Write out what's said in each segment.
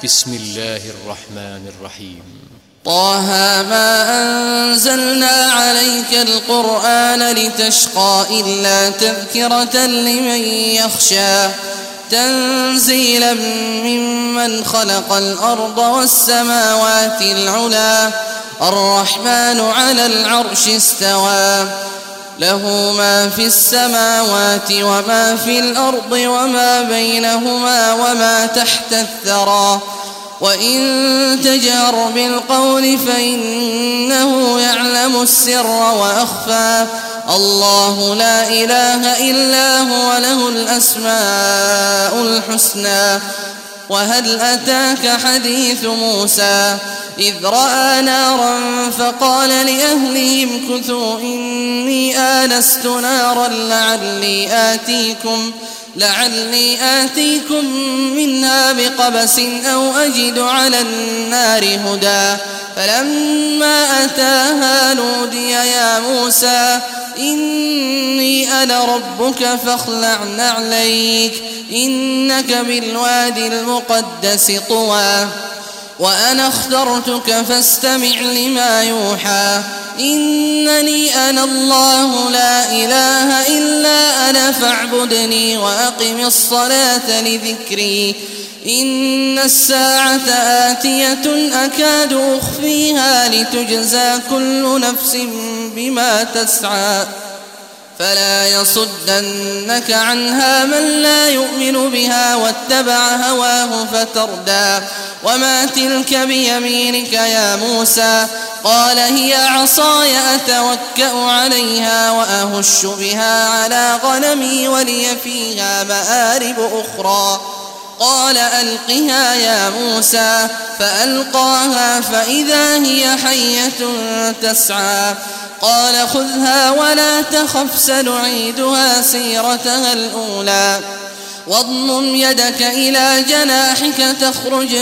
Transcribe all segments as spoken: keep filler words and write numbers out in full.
بسم الله الرحمن الرحيم. طه ما أنزلنا عليك القرآن لتشقى إلا تذكرة لمن يخشى تنزيلا ممن خلق الأرض والسماوات العلى الرحمن على العرش استوى له ما في السماوات وما في الأرض وما بينهما وما تحت الثرى وإن تجهر بالقول فإنه يعلم السر وأخفى الله لا إله إلا هو له الأسماء الحسنى. وهل أتاك حديث موسى إذ رأى نارا فقال لأهلهم كثوا إني آنست نارا لعلي آتيكم لعلي آتيكم منها بقبس أو أجد على النار هدى فلما أتاها نودي يا موسى إني أنا ربك فاخلع نعليك إنك بالوادي المقدس طوى وأنا اخترتك فاستمع لما يوحى إنني أنا الله لا إله إلا أنا فاعبدني وأقم الصلاة لذكري إن الساعة آتية أكاد أخفيها لتجزى كل نفس بما تسعى فلا يصدنك عنها من لا يؤمن بها واتبع هواه فتردى وما تلك بيمينك يا موسى قال هي عصاي أتوكأ عليها وأهش بها على غنمي ولي فيها مآرب أخرى قال ألقها يا موسى فألقاها فإذا هي حية تسعى قال خذها ولا تخف سنعيدها سيرتها الأولى واضمم يدك إلى جناحك تخرج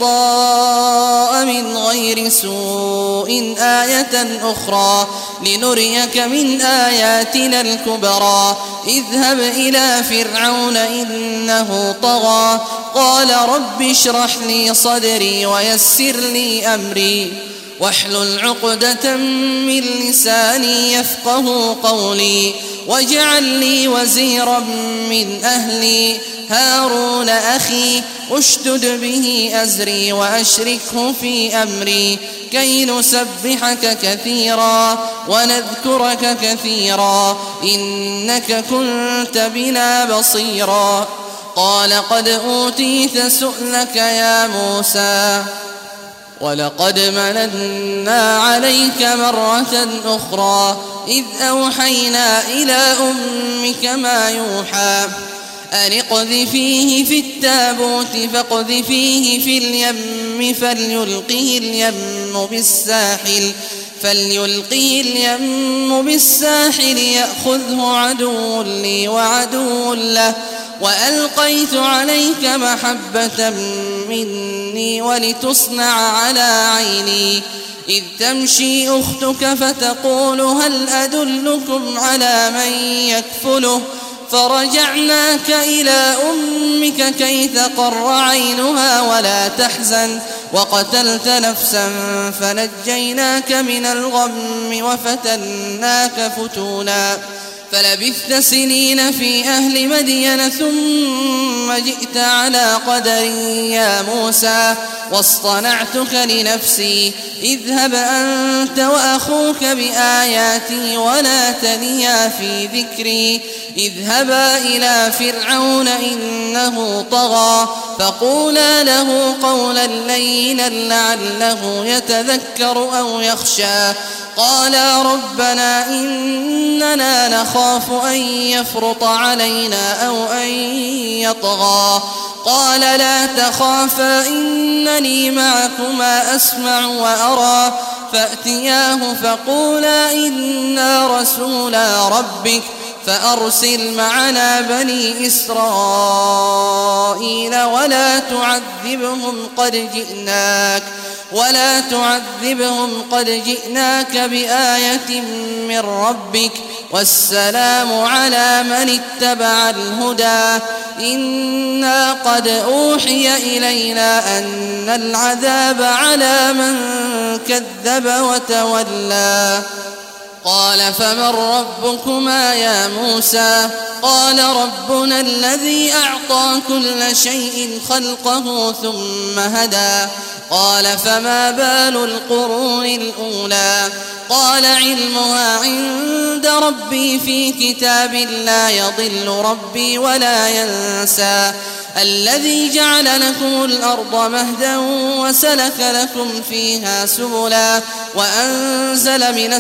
بيضاء من غير سوء آية أخرى لنريك من آياتنا الكبرى اذهب إلى فرعون إنه طغى قال رب اشرح لي صدري ويسر لي أمري واحلل عقدة من لساني يفقه قولي واجعل لي وزيرا من أهلي هارون أخي أشدد به أزري وأشركه في أمري كي نسبحك كثيرا ونذكرك كثيرا إنك كنت بنا بصيرا قال قد أوتيت سؤلك يا موسى ولقد مننا عليك مرة أخرى إذ أوحينا إلى أمك ما يوحى أن اقذفيه في التابوت فاقذفيه في اليم فليلقه اليم بالساحل فليلقه اليم بالساحل يأخذه عدو لي وعدو له وألقيت عليك محبة مني ولتصنع على عيني إذ تمشي أختك فتقول هل أدلكم على من يكفله فرجعناك إلى أمك كي تقر عينها ولا تحزن وقتلت نفسا فنجيناك من الغم وفتناك فتونا فلبثت سنين في أهل مدين ثم جئت على قدر يا موسى واصطنعتك لنفسي اذهب أنت وأخوك بآياتي ولا تنيا في ذكري اذهبا إلى فرعون إنه طغى فقولا له قولا لينا لعله يتذكر أو يخشى قالا ربنا إننا نخاف أن يفرط علينا أو أن يطغى قال لا تخافا إنني معكما أسمع وأرى فأتياه فقولا إنا رسولا ربك فأرسل معنا بني إسرائيل ولا تعذبهم قد جئناك ولا تعذبهم قد جئناك بآية من ربك والسلام على من اتبع الهدى إنا قد أوحي إلينا أن العذاب على من كذب وتولى قال فمن ربكما يا موسى قال ربنا الذي أعطى كل شيء خلقه ثم هدى قال فما بال القرون الأولى قال علمها عند ربي في كتاب لا يضل ربي ولا ينسى الذي جعل لكم الأرض مهدا وسلك لكم فيها سبلا وأنزل من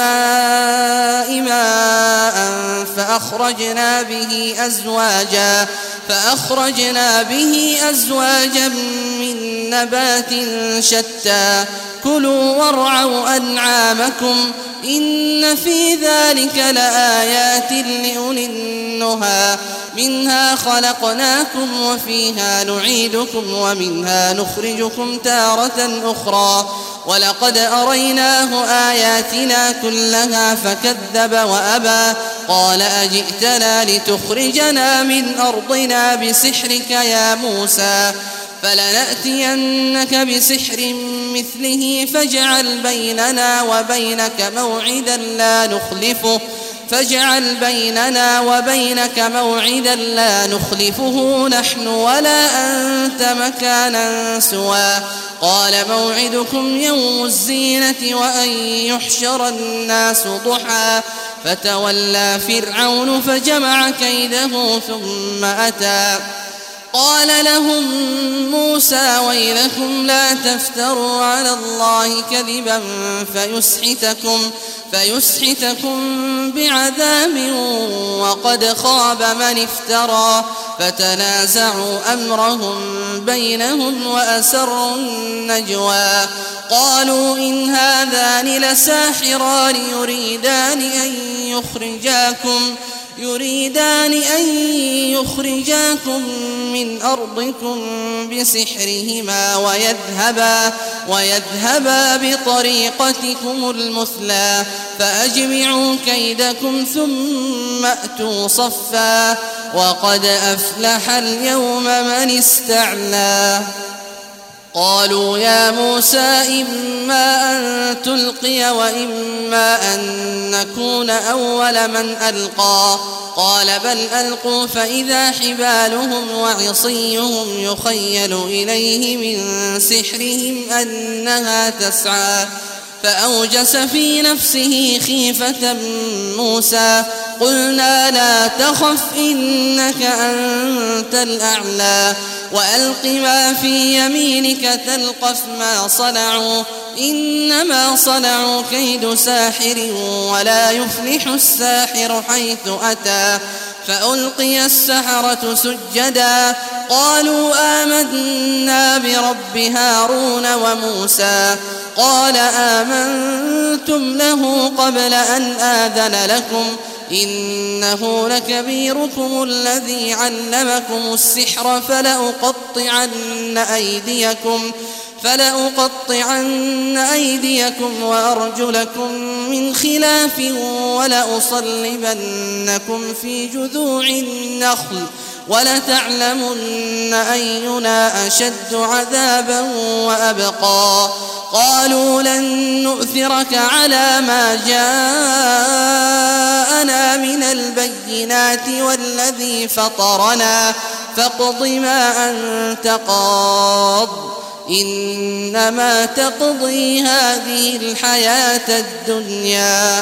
السماء ماء فأخرجنا به أزواجا فأخرجنا به أزواجا من نبات شتى كلوا وارعوا أنعامكم إن في ذلك لآيات لأولي النهى منها خلقناكم وفيها نعيدكم ومنها نخرجكم تارة أخرى ولقد أريناه آياتنا كلها فكذب وأبى قال أجئتنا لتخرجنا من أرضنا بسحرك يا موسى فلنأتينك بسحر مثله فاجعل بيننا وبينك موعدا لا نخلفه فاجعل بيننا وبينك موعدا لا نخلفه نحن ولا أنت مكانا سوى قال موعدكم يوم الزينة وأن يحشر الناس ضحى فتولى فرعون فجمع كيده ثم أتى قال لهم موسى ويلكم لا تفتروا على الله كذبا فيسحتكم فيسحتكم بعذاب وقد خاب من افترى فتنازعوا أمرهم بينهم وأسروا النجوى قالوا إن هذان لساحران يريدان أن يخرجاكم يريدان أن يخرجاكم من أرضكم بسحرهما ويذهبا, ويذهبا بطريقتكم المثلى فأجمعوا كيدكم ثم أتوا صفا وقد أفلح اليوم من استعلى قالوا يا موسى إما أن تلقي وإما أن نكون أول من ألقى قال بل ألقوا فإذا حبالهم وعصيهم يخيل إليه من سحرهم أنها تسعى فأوجس في نفسه خيفة موسى قلنا لا تخف إنك أنت الأعلى وألق ما في يمينك تلقف ما صنعوا إنما صنعوا كيد ساحر ولا يفلح الساحر حيث أتى فألقي السحرة سجدا قالوا آمنا برب هارون وموسى قال آمنتم له قبل أن آذن لكم إنه لكبيركم الذي علمكم السحر فلأقطعن أيديكم فلأقطعن أيديكم وأرجلكم من خلاف ولأصلبنكم في جذوع النخل ولتعلمن أينا أشد عذابا وأبقى قالوا لن نؤثرك على ما جاءنا من البينات والذي فطرنا فاقض ما أنت قاض إنما تقضي هذه الحياة الدنيا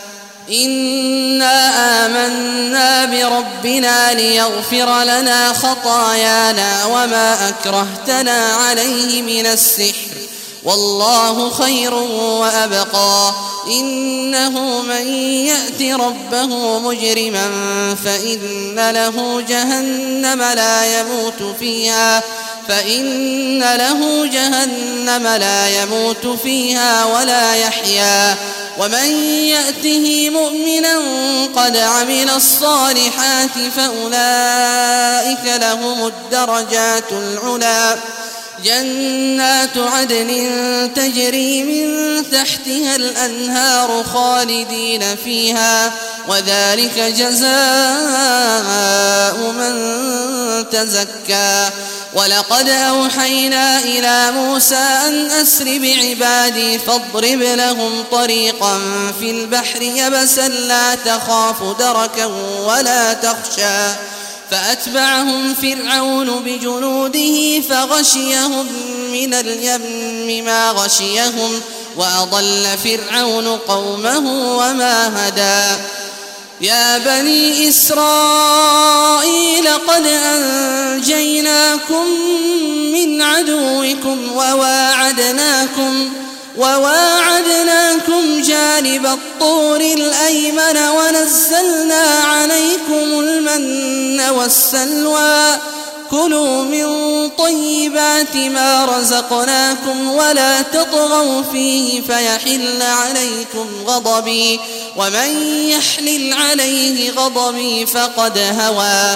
إنا آمنا بربنا ليغفر لنا خطايانا وما أكرهتنا عليه من السحر والله خير وأبقى إنه من يأت ربه مجرما فإن له جهنم لا يموت فيها فإن له جهنم لا يموت فيها ولا يحيا ومن يأته مؤمنا قد عمل الصالحات فأولئك لهم الدرجات العلى جنات عدن تجري من تحتها الأنهار خالدين فيها وذلك جزاء من تزكى ولقد أوحينا إلى موسى أن أسر بعبادي فاضرب لهم طريقا في البحر يبسا لا تخاف دركا ولا تخشى فأتبعهم فرعون بجنوده فغشيهم من اليم ما غشيهم وأضل فرعون قومه وما هدى يا بني إسرائيل قد أنجيناكم من عدوكم وواعدناكم وواعدناكم جانب الطور الأيمن ونزلنا عليكم المن والسلوى كلوا من طيبات ما رزقناكم ولا تطغوا فيه فيحل عليكم غضبي ومن يحلل عليه غضبي فقد هوى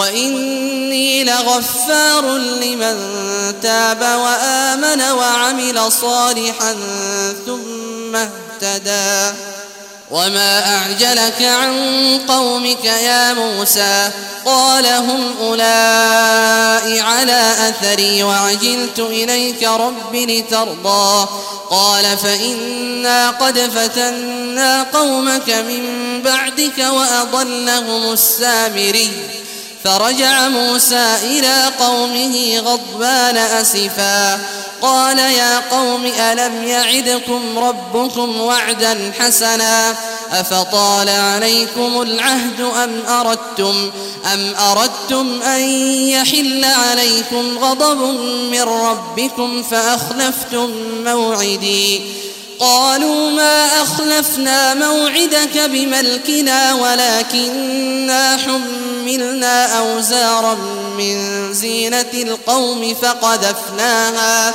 وإني لغفار لمن تاب وآمن وعمل صالحا ثم اهتدى وما أعجلك عن قومك يا موسى قال هم أولئك على أثري وعجلت إليك رب لترضى قال فإنا قد فتنا قومك من بعدك وأضلهم السامري فرجع موسى إلى قومه غضبان أسفا قال يا قوم ألم يعدكم ربكم وعدا حسنا أفطال عليكم العهد أم أردتم أم أردتم أن يحل عليكم غضب من ربكم فأخلفتم موعدي قالوا ما أخلفنا موعدك بملكنا ولكننا حملنا أوزارا من زينة القوم فقذفناها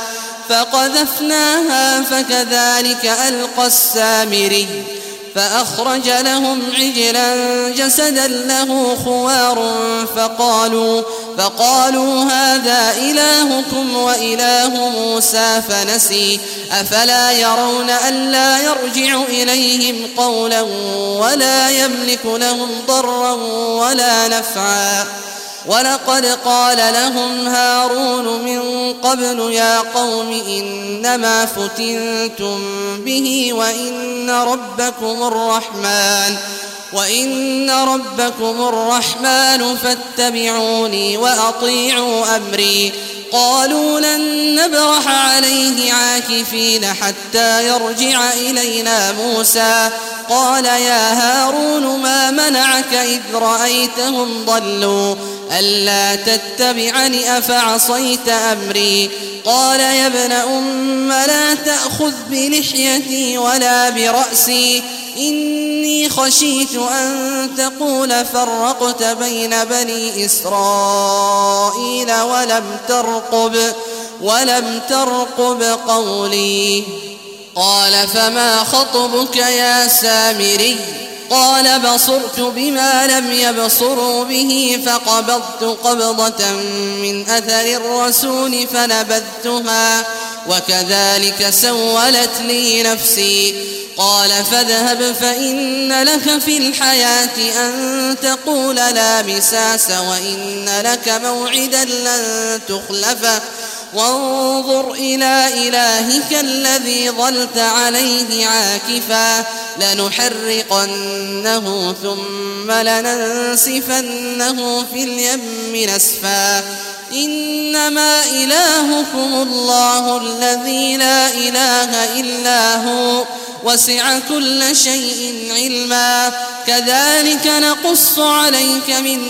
فقذفناها فكذلك ألقى السامري فأخرج لهم عجلا جسدا له خوار فقالوا فقالوا هذا إلهكم وإله موسى فنسي أفلا يرون ألا يرجع إليهم قولا ولا يملك لهم ضرا ولا نفعا ولقد قال لهم هارون من قبل يا قوم إنما فتنتم به وإن ربكم الرحمن وإن ربكم الرحمن فاتبعوني وأطيعوا أمري قالوا لن نبرح عليه عاكفين حتى يرجع إلينا موسى قال يا هارون ما منعك إذ رأيتهم ضلوا ألا تتبعني أفعصيت أمري قال يا ابن أم لا تأخذ بلحيتي ولا برأسي إني خشيت أن تقول فرقت بين بني إسرائيل ولم ترقب ولم ترقب قولي قال فما خطبك يا سامري قال بصرت بما لم يبصروا به فقبضت قبضة من أثر الرسول فنبذتها وكذلك سولت لي نفسي قال فاذهب فإن لك في الحياة أن تقول لا مساس وإن لك موعدا لن تخلفه وانظر إلى إلهك الذي ظلت عليه عاكفا لنحرقنه ثم لننسفنه في اليم نسفا إنما إلهكم الله الذي لا إله إلا هو وسع كل شيء علما كذلك نقص عليك من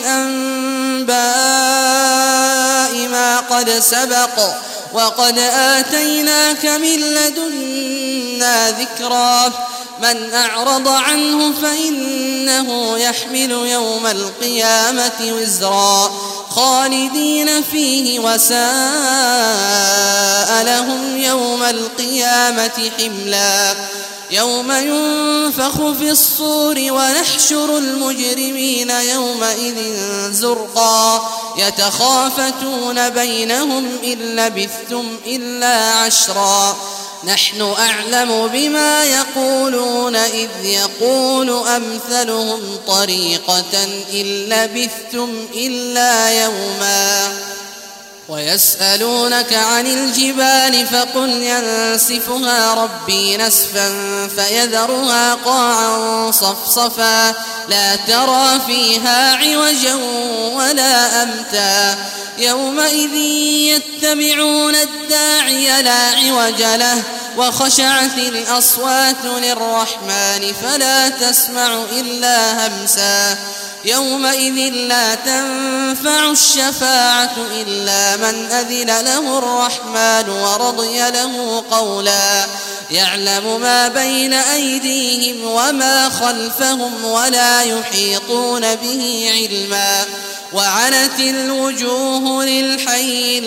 أنباء ما قد سبق وقد آتيناك من لدنا ذكرا من أعرض عنه فإنه يحمل يوم القيامة وزرا خالدين فيه وساء لهم يوم القيامة حملا يوم ينفخ في الصور ونحشر المجرمين يومئذ زرقا يتخافتون بينهم إن لبثتم إلا عشرا نحن أعلم بما يقولون إذ يقول أمثلهم طريقة إن لبثتم إلا يوما ويسألونك عن الجبال فقل ينسفها ربي نسفا فيذرها قاعا صفصفا لا ترى فيها عوجا ولا أمتا يومئذ يتبعون الداعي لا عوج له وخشعت الأصوات للرحمن فلا تسمع إلا همسا يومئذ لا تنفع الشفاعة إلا من أذن له الرحمن ورضي له قولا يعلم ما بين أيديهم وما خلفهم ولا يحيطون به علما وعنت الوجوه للحي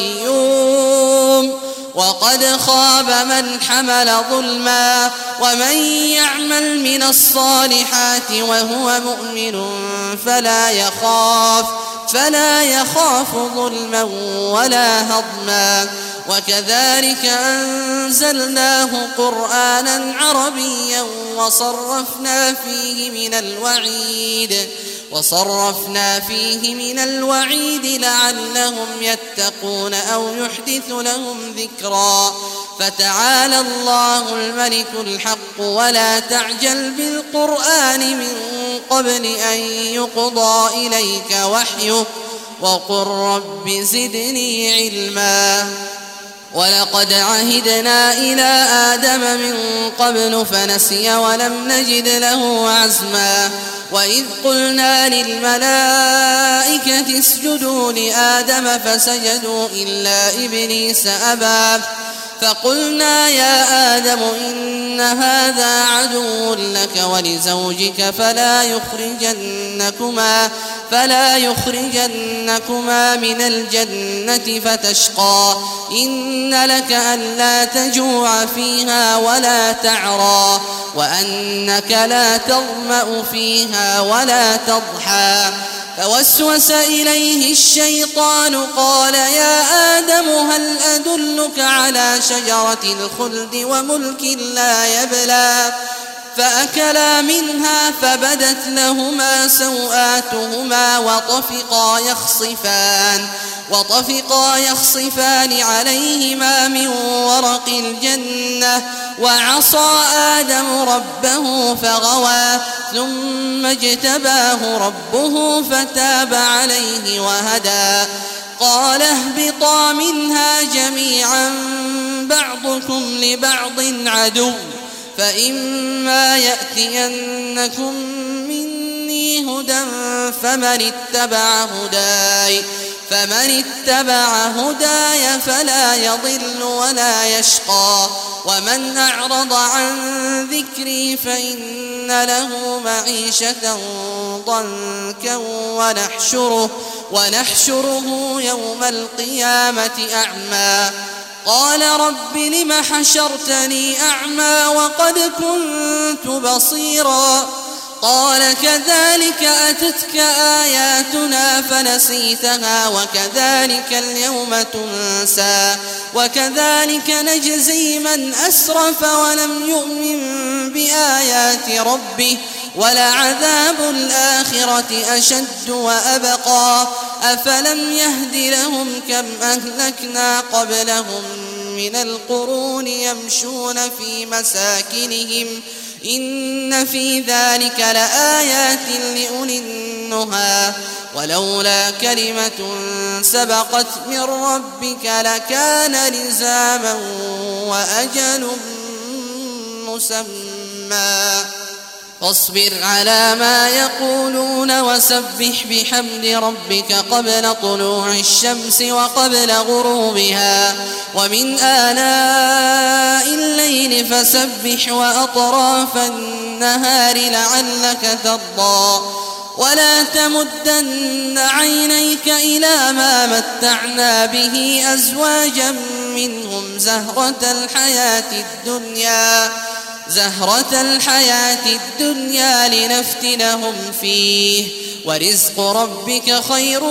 القيوم وقد خاب من حمل ظلما ومن يعمل من الصالحات وهو مؤمن فلا يخاف فلا يخاف ظلما ولا هضما وكذلك أنزلناه قرآنا عربيا وصرفنا فيه من الوعيد وصرفنا فيه من الوعيد لعلهم يتقون أو يحدث لهم ذكرا فتعالى الله الملك الحق ولا تعجل بالقرآن من قبل أن يقضى إليك وحيه وقل رب زدني علما ولقد عهدنا إلى آدم من قبل فنسي ولم نجد له عزما وإذ قلنا للملائكة اسجدوا لآدم فسجدوا إلا إبليس أبى فقلنا يا آدم إن هذا عدو لك ولزوجك فلا يخرجنكما فلا يخرجنكما من الجنة فتشقى إن لك ألا تجوع فيها ولا تعرى وأنك لا تظمأ فيها ولا تضحى فوسوس إليه الشيطان قال يا آدم هل أدلك على شجرة الخلد وملك لا يبلى فأكلا منها فبدت لهما سوآتهما وطفقا يخصفان وطفقا يخصفان عليهما من ورق الجنة وعصى آدم ربه فغوى ثم اجتباه ربه فتاب عليه وهدى قال اهبطا منها جميعا بعضكم لبعض عدو فإما يأتينكم مني هدى فمن اتبع هداي فمن اتبع هداي فلا يضل ولا يشقى ومن أعرض عن ذكري فإن له معيشة ضنكا ونحشره, ونحشره يوم القيامة أعمى قال رب لم حشرتني أعمى وقد كنت بصيرا قال كذلك أتتك آياتنا فنسيتها وكذلك اليوم تنسى وكذلك نجزي من أسرف ولم يؤمن بآيات ربه ولعذاب الآخرة أشد وأبقى أفلم يهد لهم كم أهلكنا قبلهم من القرون يمشون في مساكنهم إن في ذلك لآيات لأولي النهى ولولا كلمة سبقت من ربك لكان لزاما وأجل مسمى فاصبر على ما يقولون وسبح بحمد ربك قبل طلوع الشمس وقبل غروبها ومن آلاء الليل فسبح وأطراف النهار لعلك ترضى ولا تمدن عينيك إلى ما متعنا به أزواجا منهم زهرة الحياة الدنيا زهرة الحياة الدنيا لنفتنهم فيه ورزق ربك خير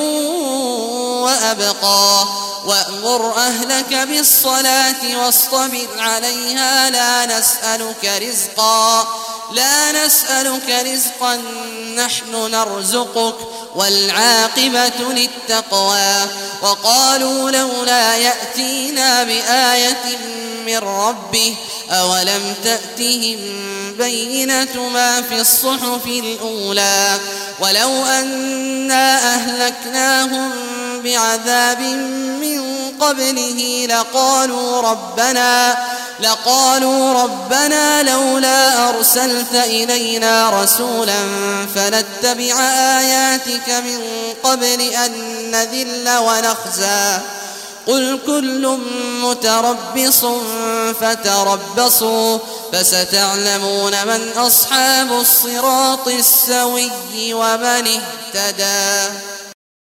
وأبقى وأمر أهلك بالصلاة واصطبر عليها لا نسألك رزقا لا نسألك رزقا نحن نرزقك والعاقبة للتقوى وقالوا لولا يأتينا بآية من ربه أولم تأتهم بينة ما في الصحف الأولى ولو أنا أهلكناهم بعذاب من قبله لقالوا ربنا لقالوا ربنا لولا أرسلت إلينا رسولا فنتبع آياتك من قبل أن نذل ونخزى قل كل متربص فتربصوا فستعلمون من أصحاب الصراط السوي ومن اهتدى.